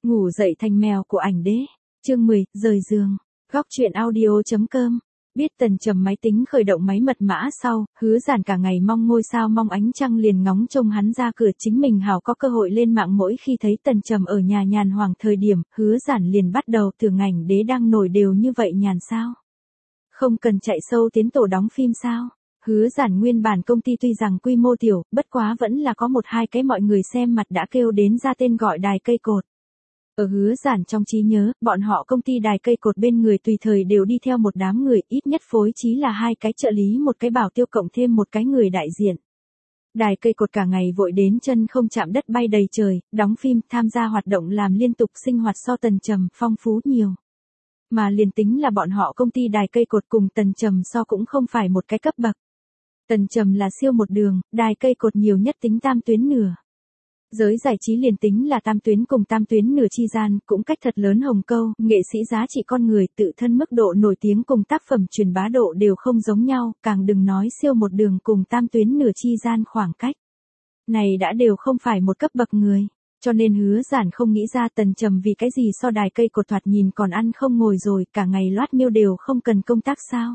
Ngủ dậy thành mèo của ảnh đế. Chương 10, rời giường. Góc truyện audio.com. Biết Tần Trầm máy tính khởi động máy mật mã sau, Hứa Giản cả ngày mong ngôi sao mong ánh trăng liền ngóng trông hắn ra cửa, chính mình hảo có cơ hội lên mạng. Mỗi khi thấy Tần Trầm ở nhà nhàn hoàng thời điểm, Hứa Giản liền bắt đầu tưởng ảnh đế đang nổi đều như vậy nhàn sao? Không cần chạy sâu tiến tổ đóng phim sao? Hứa Giản nguyên bản công ty tuy rằng quy mô tiểu, bất quá vẫn là có một hai cái mọi người xem mặt đã kêu đến ra tên gọi đài cây cột. Ở Hứa Giản trong trí nhớ, bọn họ công ty đài cây cột bên người tùy thời đều đi theo một đám người, ít nhất phối trí là 2 cái trợ lý, một cái bảo tiêu cộng thêm một cái người đại diện. Đài cây cột cả ngày vội đến chân không chạm đất bay đầy trời, đóng phim, tham gia hoạt động làm liên tục, sinh hoạt so Tần Trầm phong phú nhiều. Mà liền tính là bọn họ công ty đài cây cột cùng Tần Trầm so cũng không phải một cái cấp bậc. Tần Trầm là siêu một đường, đài cây cột nhiều nhất tính tam tuyến nửa. Giới giải trí liền tính là tam tuyến cùng tam tuyến nửa chi gian, cũng cách thật lớn hồng câu, nghệ sĩ giá trị con người, tự thân mức độ nổi tiếng cùng tác phẩm truyền bá độ đều không giống nhau, càng đừng nói siêu một đường cùng tam tuyến nửa chi gian khoảng cách. Này đã đều không phải một cấp bậc người, cho nên Hứa Giản không nghĩ ra Tần Trầm vì cái gì so đài cây cột thoạt nhìn còn ăn không ngồi rồi, cả ngày loát miêu đều không cần công tác sao.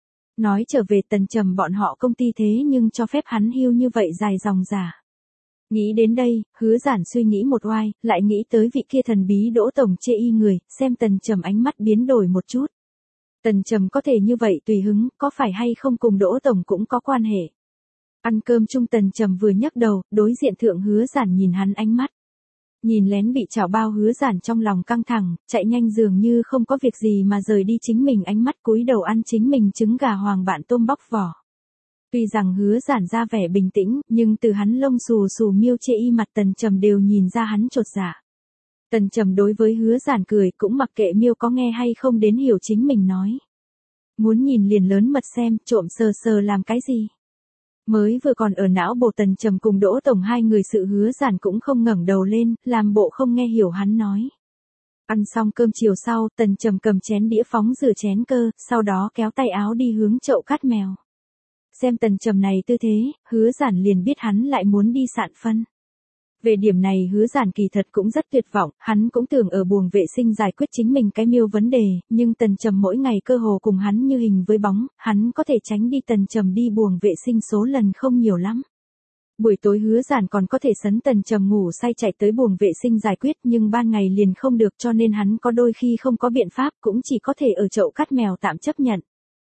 Nói trở về Tần Trầm bọn họ công ty thế nhưng cho phép hắn hưu như vậy dài dòng giả. Nghĩ đến đây, Hứa Giản suy nghĩ một oai, lại nghĩ tới vị kia thần bí Đỗ tổng chê y người, xem Tần Trầm ánh mắt biến đổi một chút. Tần Trầm có thể như vậy tùy hứng, có phải hay không cùng Đỗ tổng cũng có quan hệ. Ăn cơm chung Tần Trầm vừa nhấc đầu, đối diện thượng Hứa Giản nhìn hắn ánh mắt. Nhìn lén bị chảo bao Hứa Giản trong lòng căng thẳng, chạy nhanh dường như không có việc gì mà rời đi chính mình ánh mắt cúi đầu ăn chính mình trứng gà hoàng bạn tôm bóc vỏ. Tuy rằng Hứa Giản ra vẻ bình tĩnh, nhưng từ hắn lông xù xù miêu chê y mặt Tần Trầm đều nhìn ra hắn chột dạ. Tần Trầm đối với Hứa Giản cười, cũng mặc kệ miêu có nghe hay không đến hiểu chính mình nói. Muốn nhìn liền lớn mật xem, trộm sờ sờ làm cái gì. Mới vừa còn ở não bộ Tần Trầm cùng Đỗ tổng hai người sự Hứa Giản cũng không ngẩng đầu lên, làm bộ không nghe hiểu hắn nói. Ăn xong cơm chiều sau, Tần Trầm cầm chén đĩa phóng rửa chén cơ, sau đó kéo tay áo đi hướng chậu cắt mèo. Xem Tần Trầm này tư thế, Hứa Giản liền biết hắn lại muốn đi sạn phân. Về điểm này Hứa Giản kỳ thật cũng rất tuyệt vọng, hắn cũng tưởng ở buồng vệ sinh giải quyết chính mình cái miêu vấn đề, nhưng Tần Trầm mỗi ngày cơ hồ cùng hắn như hình với bóng, hắn có thể tránh đi Tần Trầm đi buồng vệ sinh số lần không nhiều lắm. Buổi tối Hứa Giản còn có thể sấn Tần Trầm ngủ say chạy tới buồng vệ sinh giải quyết, nhưng ban ngày liền không được, cho nên hắn có đôi khi không có biện pháp, cũng chỉ có thể ở chậu cắt mèo tạm chấp nhận.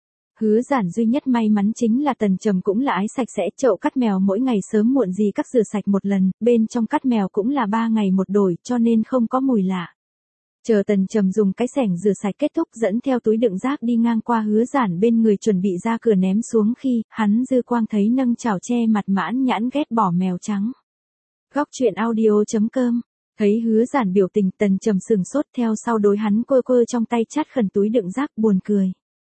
Hứa Giản duy nhất may mắn chính là Tần Trầm cũng là ái sạch sẽ, chậu cắt mèo mỗi ngày sớm muộn gì cắt rửa sạch một lần, bên trong cắt mèo cũng là 3 ngày một đổi, cho nên không có mùi lạ. Chờ Tần Trầm dùng cái xẻng rửa sạch kết thúc dẫn theo túi đựng rác đi ngang qua Hứa Giản bên người chuẩn bị ra cửa ném xuống khi, hắn dư quang thấy nâng chảo che mặt mãn nhãn ghét bỏ mèo trắng. Góc truyện audio.com. Thấy Hứa Giản biểu tình Tần Trầm sừng sốt, theo sau đối hắn quơ quơ trong tay chát khẩn túi đựng rác buồn cười.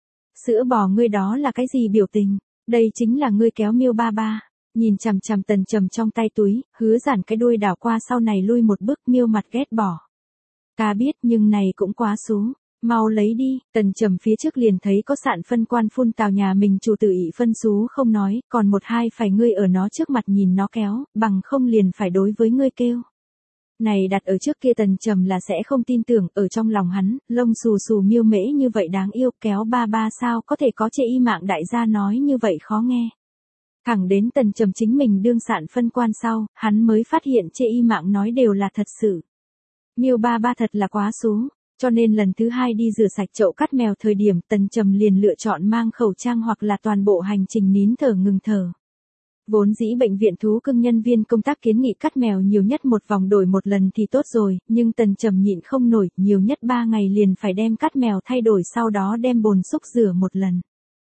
Sữa bò ngươi đó là cái gì biểu tình, đây chính là ngươi kéo miêu ba ba. Nhìn chằm chằm Tần Trầm trong tay túi, Hứa Giản cái đuôi đảo qua sau này lui một bước, miêu mặt ghét bỏ. Ta biết nhưng này cũng quá xú, mau lấy đi. Tần Trầm phía trước liền thấy có sạn phân quan phun tào nhà mình chủ tự ỷ phân xú không nói, còn một hai phải ngươi ở nó trước mặt nhìn nó kéo, bằng không liền phải đối với ngươi kêu. Này đặt ở trước kia Tần Trầm là sẽ không tin tưởng, ở trong lòng hắn, lông xù xù miêu mễ như vậy đáng yêu, kéo ba ba sao có thể có chê y mạng đại gia nói như vậy khó nghe. Thẳng đến Tần Trầm chính mình đương sạn phân quan sau, hắn mới phát hiện chê y mạng nói đều là thật sự. Miêu ba ba thật là quá xú, cho nên lần thứ 2 đi rửa sạch chậu cắt mèo thời điểm Tần Trầm liền lựa chọn mang khẩu trang hoặc là toàn bộ hành trình nín thở ngừng thở. Vốn dĩ bệnh viện thú cưng nhân viên công tác kiến nghị cắt mèo nhiều nhất một vòng đổi một lần thì tốt rồi, nhưng Tần Trầm nhịn không nổi, nhiều nhất 3 ngày liền phải đem cắt mèo thay đổi, sau đó đem bồn xúc rửa một lần.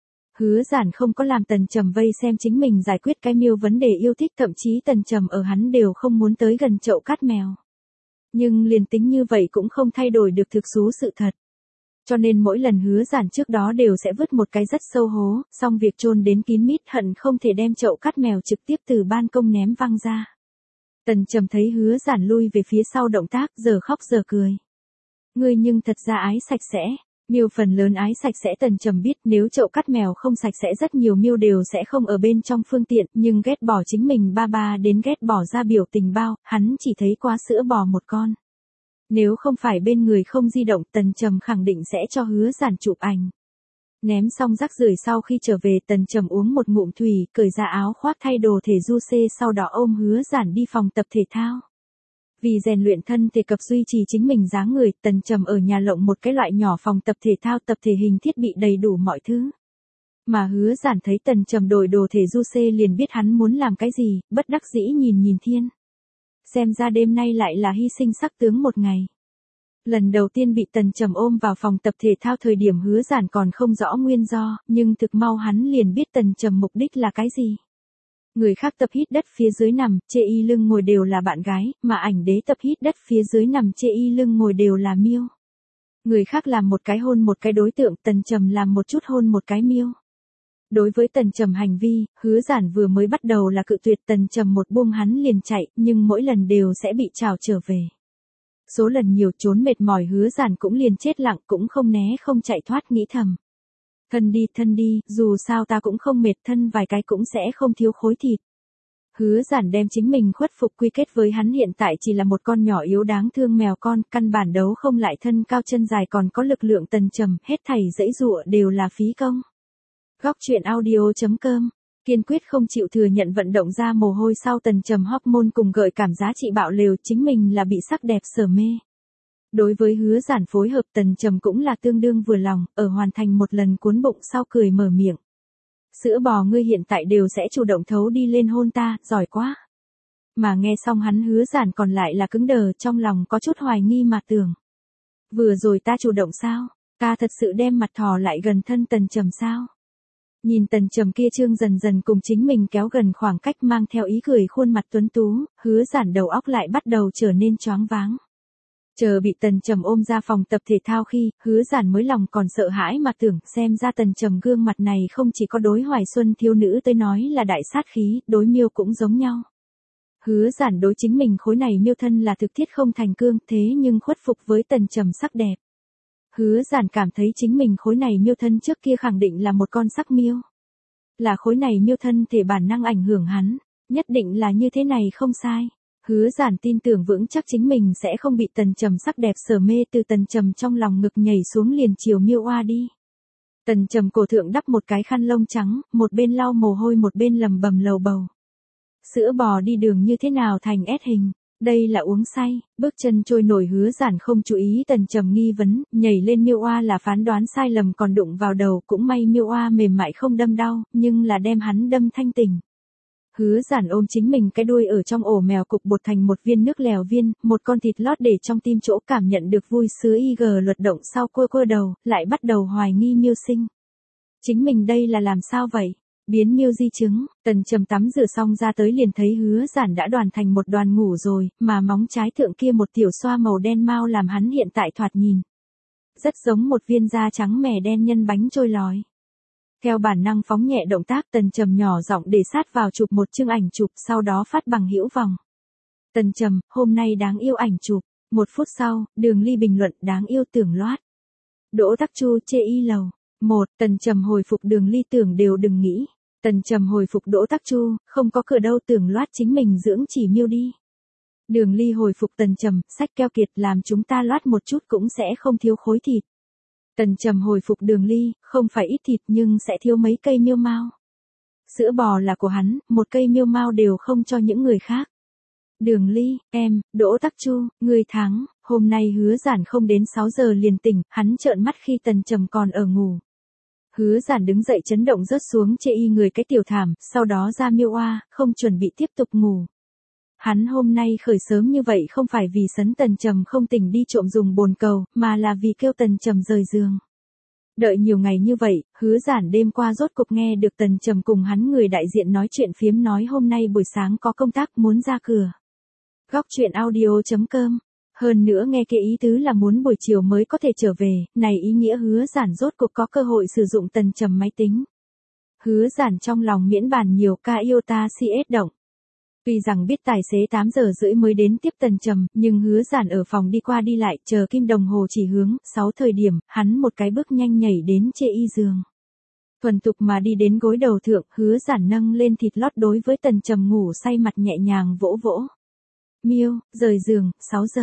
Hứa Giản không có làm Tần Trầm vây xem chính mình giải quyết cái miêu vấn đề yêu thích, thậm chí Tần Trầm ở hắn đều không muốn tới gần chậu cắt mèo. Nhưng liền tính như vậy cũng không thay đổi được thực xú sự thật. Cho nên mỗi lần Hứa Giản trước đó đều sẽ vứt một cái rất sâu hố, xong việc chôn đến kín mít, hận không thể đem chậu cắt mèo trực tiếp từ ban công ném văng ra. Tần Trầm thấy Hứa Giản lui về phía sau động tác, giờ khóc giờ cười. Ngươi nhưng thật ra ái sạch sẽ, miêu phần lớn ái sạch sẽ. Tần Trầm biết nếu chậu cắt mèo không sạch sẽ rất nhiều miêu đều sẽ không ở bên trong phương tiện, nhưng ghét bỏ chính mình ba ba đến ghét bỏ ra biểu tình bao, hắn chỉ thấy quá sữa bò một con. Nếu không phải bên người không di động, Tần Trầm khẳng định sẽ cho Hứa Giản chụp ảnh. Ném xong rác rưởi sau khi trở về, Tần Trầm uống một ngụm thủy, cởi ra áo khoác thay đồ thể du xê, sau đó ôm Hứa Giản đi phòng tập thể thao. Vì rèn luyện thân thể cập duy trì chính mình dáng người, Tần Trầm ở nhà lộng một cái loại nhỏ phòng tập thể thao, tập thể hình thiết bị đầy đủ mọi thứ. Mà Hứa Giản thấy Tần Trầm đổi đồ thể du xê liền biết hắn muốn làm cái gì, bất đắc dĩ nhìn nhìn thiên. Xem ra đêm nay lại là hy sinh sắc tướng một ngày. Lần đầu tiên bị Tần Trầm ôm vào phòng tập thể thao thời điểm Hứa Giản còn không rõ nguyên do, nhưng thực mau hắn liền biết Tần Trầm mục đích là cái gì. Người khác tập hít đất phía dưới nằm, chê y lưng ngồi đều là bạn gái, mà ảnh đế tập hít đất phía dưới nằm chê y lưng ngồi đều là miêu. Người khác làm một cái hôn một cái đối tượng, Tần Trầm làm một chút hôn một cái miêu. Đối với Tần Trầm hành vi, Hứa Giản vừa mới bắt đầu là cự tuyệt, Tần Trầm một buông hắn liền chạy, nhưng mỗi lần đều sẽ bị trảo trở về. Số lần nhiều trốn mệt mỏi Hứa Giản cũng liền chết lặng, cũng không né không chạy thoát, nghĩ thầm. Thân đi, dù sao ta cũng không mệt, thân vài cái cũng sẽ không thiếu khối thịt. Hứa Giản đem chính mình khuất phục quy kết với hắn hiện tại chỉ là một con nhỏ yếu đáng thương mèo con, căn bản đấu không lại thân cao chân dài còn có lực lượng Tần Trầm, hết thảy dãy dụa đều là phí công. Góc truyện audio.com, kiên quyết không chịu thừa nhận vận động ra mồ hôi sau Tần Trầm hormone cùng gợi cảm giá trị bạo lều, chính mình là bị sắc đẹp sở mê. Đối với Hứa Giản phối hợp, Tần Trầm cũng là tương đương vừa lòng, ở hoàn thành một lần cuốn bụng sau cười mở miệng. Sữa bò ngươi hiện tại đều sẽ chủ động thấu đi lên hôn ta, giỏi quá. Mà nghe xong hắn Hứa Giản còn lại là cứng đờ, trong lòng có chút hoài nghi mà tưởng. Vừa rồi ta chủ động sao? Ta thật sự đem mặt thò lại gần thân Tần Trầm sao? Nhìn Tần Trầm kia trương dần dần cùng chính mình kéo gần khoảng cách mang theo ý cười khuôn mặt tuấn tú, Hứa Giản đầu óc lại bắt đầu trở nên choáng váng. Chờ bị Tần Trầm ôm ra phòng tập thể thao khi, Hứa Giản mới lòng còn sợ hãi mà tưởng, xem ra Tần Trầm gương mặt này không chỉ có đối Hoài Xuân thiếu nữ tới nói là đại sát khí, đối miêu cũng giống nhau. Hứa Giản đối chính mình khối này miêu thân là thực thiết không thành cương, thế nhưng khuất phục với Tần Trầm sắc đẹp. Hứa Giản cảm thấy chính mình khối này miêu thân trước kia khẳng định là một con sắc miêu. Là khối này miêu thân thể bản năng ảnh hưởng hắn, nhất định là như thế này không sai. Hứa Giản tin tưởng vững chắc chính mình sẽ không bị Tần Trầm sắc đẹp sở mê, từ Tần Trầm trong lòng ngực nhảy xuống liền chiều miêu oa đi. Tần Trầm cổ thượng đắp một cái khăn lông trắng, một bên lau mồ hôi một bên lầm bầm lầu bầu. Sữa bò đi đường như thế nào thành S hình, đây là uống say, bước chân trôi nổi. Hứa Giản không chú ý Tần Trầm nghi vấn, nhảy lên miêu oa là phán đoán sai lầm, còn đụng vào đầu, cũng may miêu oa mềm mại không đâm đau, nhưng là đem hắn đâm thanh tỉnh. Hứa Giản ôm chính mình cái đuôi ở trong ổ mèo cục bột thành một viên nước lèo viên, một con thịt lót để trong tim chỗ cảm nhận được vui sướng IG luật động sau cua đầu, lại bắt đầu hoài nghi miêu sinh. Chính mình đây là làm sao vậy? Biến miêu di chứng. Tần Trầm tắm rửa xong ra tới liền thấy Hứa Giản đã đoàn thành một đoàn ngủ rồi, mà móng trái thượng kia một tiểu xoa màu đen mao làm hắn hiện tại thoạt nhìn rất giống một viên da trắng mè đen nhân bánh trôi lòi. Theo bản năng phóng nhẹ động tác, Tần Trầm nhỏ giọng để sát vào chụp một chương ảnh chụp, sau đó phát bằng hữu vòng. Tần Trầm, hôm nay đáng yêu ảnh chụp. 1 phút sau, Đường Ly bình luận, đáng yêu tưởng loát. Đỗ Tắc Chu chê y lầu. 1. Tần Trầm hồi phục Đường Ly tưởng đều đừng nghĩ. Tần Trầm hồi phục Đỗ Tắc Chu, không có cửa đâu, tưởng loát chính mình dưỡng chỉ miêu đi. Đường Ly hồi phục Tần Trầm, sách keo kiệt, làm chúng ta loát một chút cũng sẽ không thiếu khối thịt. Tần Trầm hồi phục Đường Ly, không phải ít thịt nhưng sẽ thiếu mấy cây miêu mao. Sữa bò là của hắn, một cây miêu mao đều không cho những người khác. Đường Ly, em, Đỗ Tắc Chu, người thắng, hôm nay Hứa Giản không đến 6 giờ liền tỉnh, hắn trợn mắt khi Tần Trầm còn ở ngủ. Hứa Giản đứng dậy chấn động rớt xuống chê y người cái tiểu thảm, sau đó ra miêu oa, không chuẩn bị tiếp tục ngủ. Hắn hôm nay khởi sớm như vậy không phải vì sấn Tần Trầm không tỉnh đi trộm dùng bồn cầu, mà là vì kêu Tần Trầm rời giường. Đợi nhiều ngày như vậy, Hứa Giản đêm qua rốt cục nghe được Tần Trầm cùng hắn người đại diện nói chuyện phiếm, nói hôm nay buổi sáng có công tác muốn ra cửa. Góc truyện audio.com. Hơn nữa nghe cái ý tứ là muốn buổi chiều mới có thể trở về, này ý nghĩa Hứa Giản rốt cục có cơ hội sử dụng Tần Trầm máy tính. Hứa Giản trong lòng miễn bàn nhiều ca iota CS động. Tuy rằng biết tài xế 8 giờ rưỡi mới đến tiếp Tần Trầm, nhưng Hứa Giản ở phòng đi qua đi lại, chờ kim đồng hồ chỉ hướng, 6 thời điểm, hắn một cái bước nhanh nhảy đến chê y giường. Thuần tục mà đi đến gối đầu thượng, Hứa Giản nâng lên thịt lót đối với Tần Trầm ngủ say mặt nhẹ nhàng vỗ vỗ. Miêu, rời giường, 6 giờ.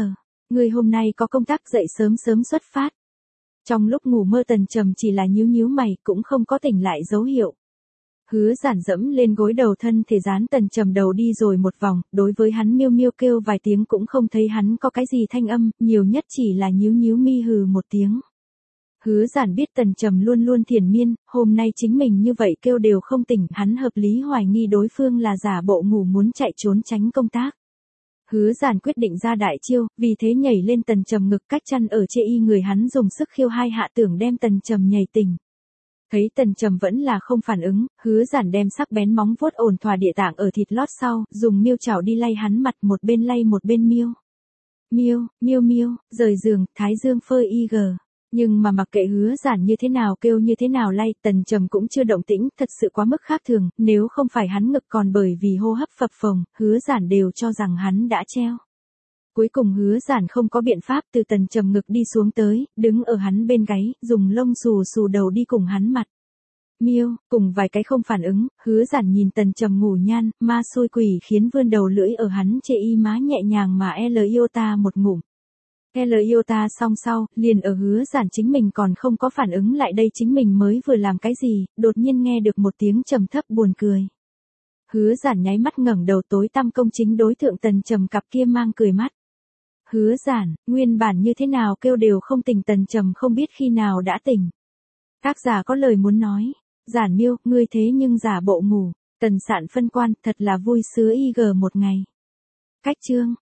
Ngươi hôm nay có công tác dậy sớm sớm xuất phát. Trong lúc ngủ mơ Tần Trầm chỉ là nhíu nhíu mày, cũng không có tỉnh lại dấu hiệu. Hứa Giản dẫm lên gối đầu thân thể dán Tần Trầm đầu đi rồi một vòng, đối với hắn miêu miêu kêu vài tiếng cũng không thấy hắn có cái gì thanh âm, nhiều nhất chỉ là nhíu nhíu mi hừ một tiếng. Hứa Giản biết Tần Trầm luôn luôn thiền miên, hôm nay chính mình như vậy kêu đều không tỉnh, hắn hợp lý hoài nghi đối phương là giả bộ ngủ muốn chạy trốn tránh công tác. Hứa Giản quyết định ra đại chiêu, vì thế nhảy lên Tần Trầm ngực cách chăn ở chê y người hắn dùng sức khiêu hai hạ tưởng đem Tần Trầm nhảy tỉnh. Thấy Tần Trầm vẫn là không phản ứng, Hứa Giản đem sắc bén móng vuốt ổn thỏa địa tạng ở thịt lót sau, dùng miêu chảo đi lay hắn mặt, một bên lay một bên miêu. Miêu, miêu miêu, rời giường, thái dương phơi y gờ. Nhưng mà mặc kệ Hứa Giản như thế nào kêu như thế nào lay, Tần Trầm cũng chưa động tĩnh, thật sự quá mức khác thường, nếu không phải hắn ngực còn bởi vì hô hấp phập phồng, Hứa Giản đều cho rằng hắn đã treo. Cuối cùng Hứa Giản không có biện pháp từ Tần Trầm ngực đi xuống tới, đứng ở hắn bên gáy, dùng lông xù xù đầu đi cùng hắn mặt. Miêu, cùng vài cái không phản ứng, Hứa Giản nhìn Tần Trầm ngủ nhan, ma xui quỷ khiến vươn đầu lưỡi ở hắn chê y má nhẹ nhàng mà iota một ngụm. Iota xong sau, liền ở Hứa Giản chính mình còn không có phản ứng lại đây chính mình mới vừa làm cái gì, đột nhiên nghe được một tiếng trầm thấp buồn cười. Hứa Giản nháy mắt ngẩng đầu tối tăm công chính đối thượng Tần Trầm cặp kia mang cười mắt. Hứa Giản, nguyên bản như thế nào kêu đều không tỉnh Tần Trầm không biết khi nào đã tỉnh. Tác giả có lời muốn nói, Giản miêu, ngươi thế nhưng giả bộ ngủ, Tần Sạn phân quan, thật là vui sướng IG một ngày. Cách chương.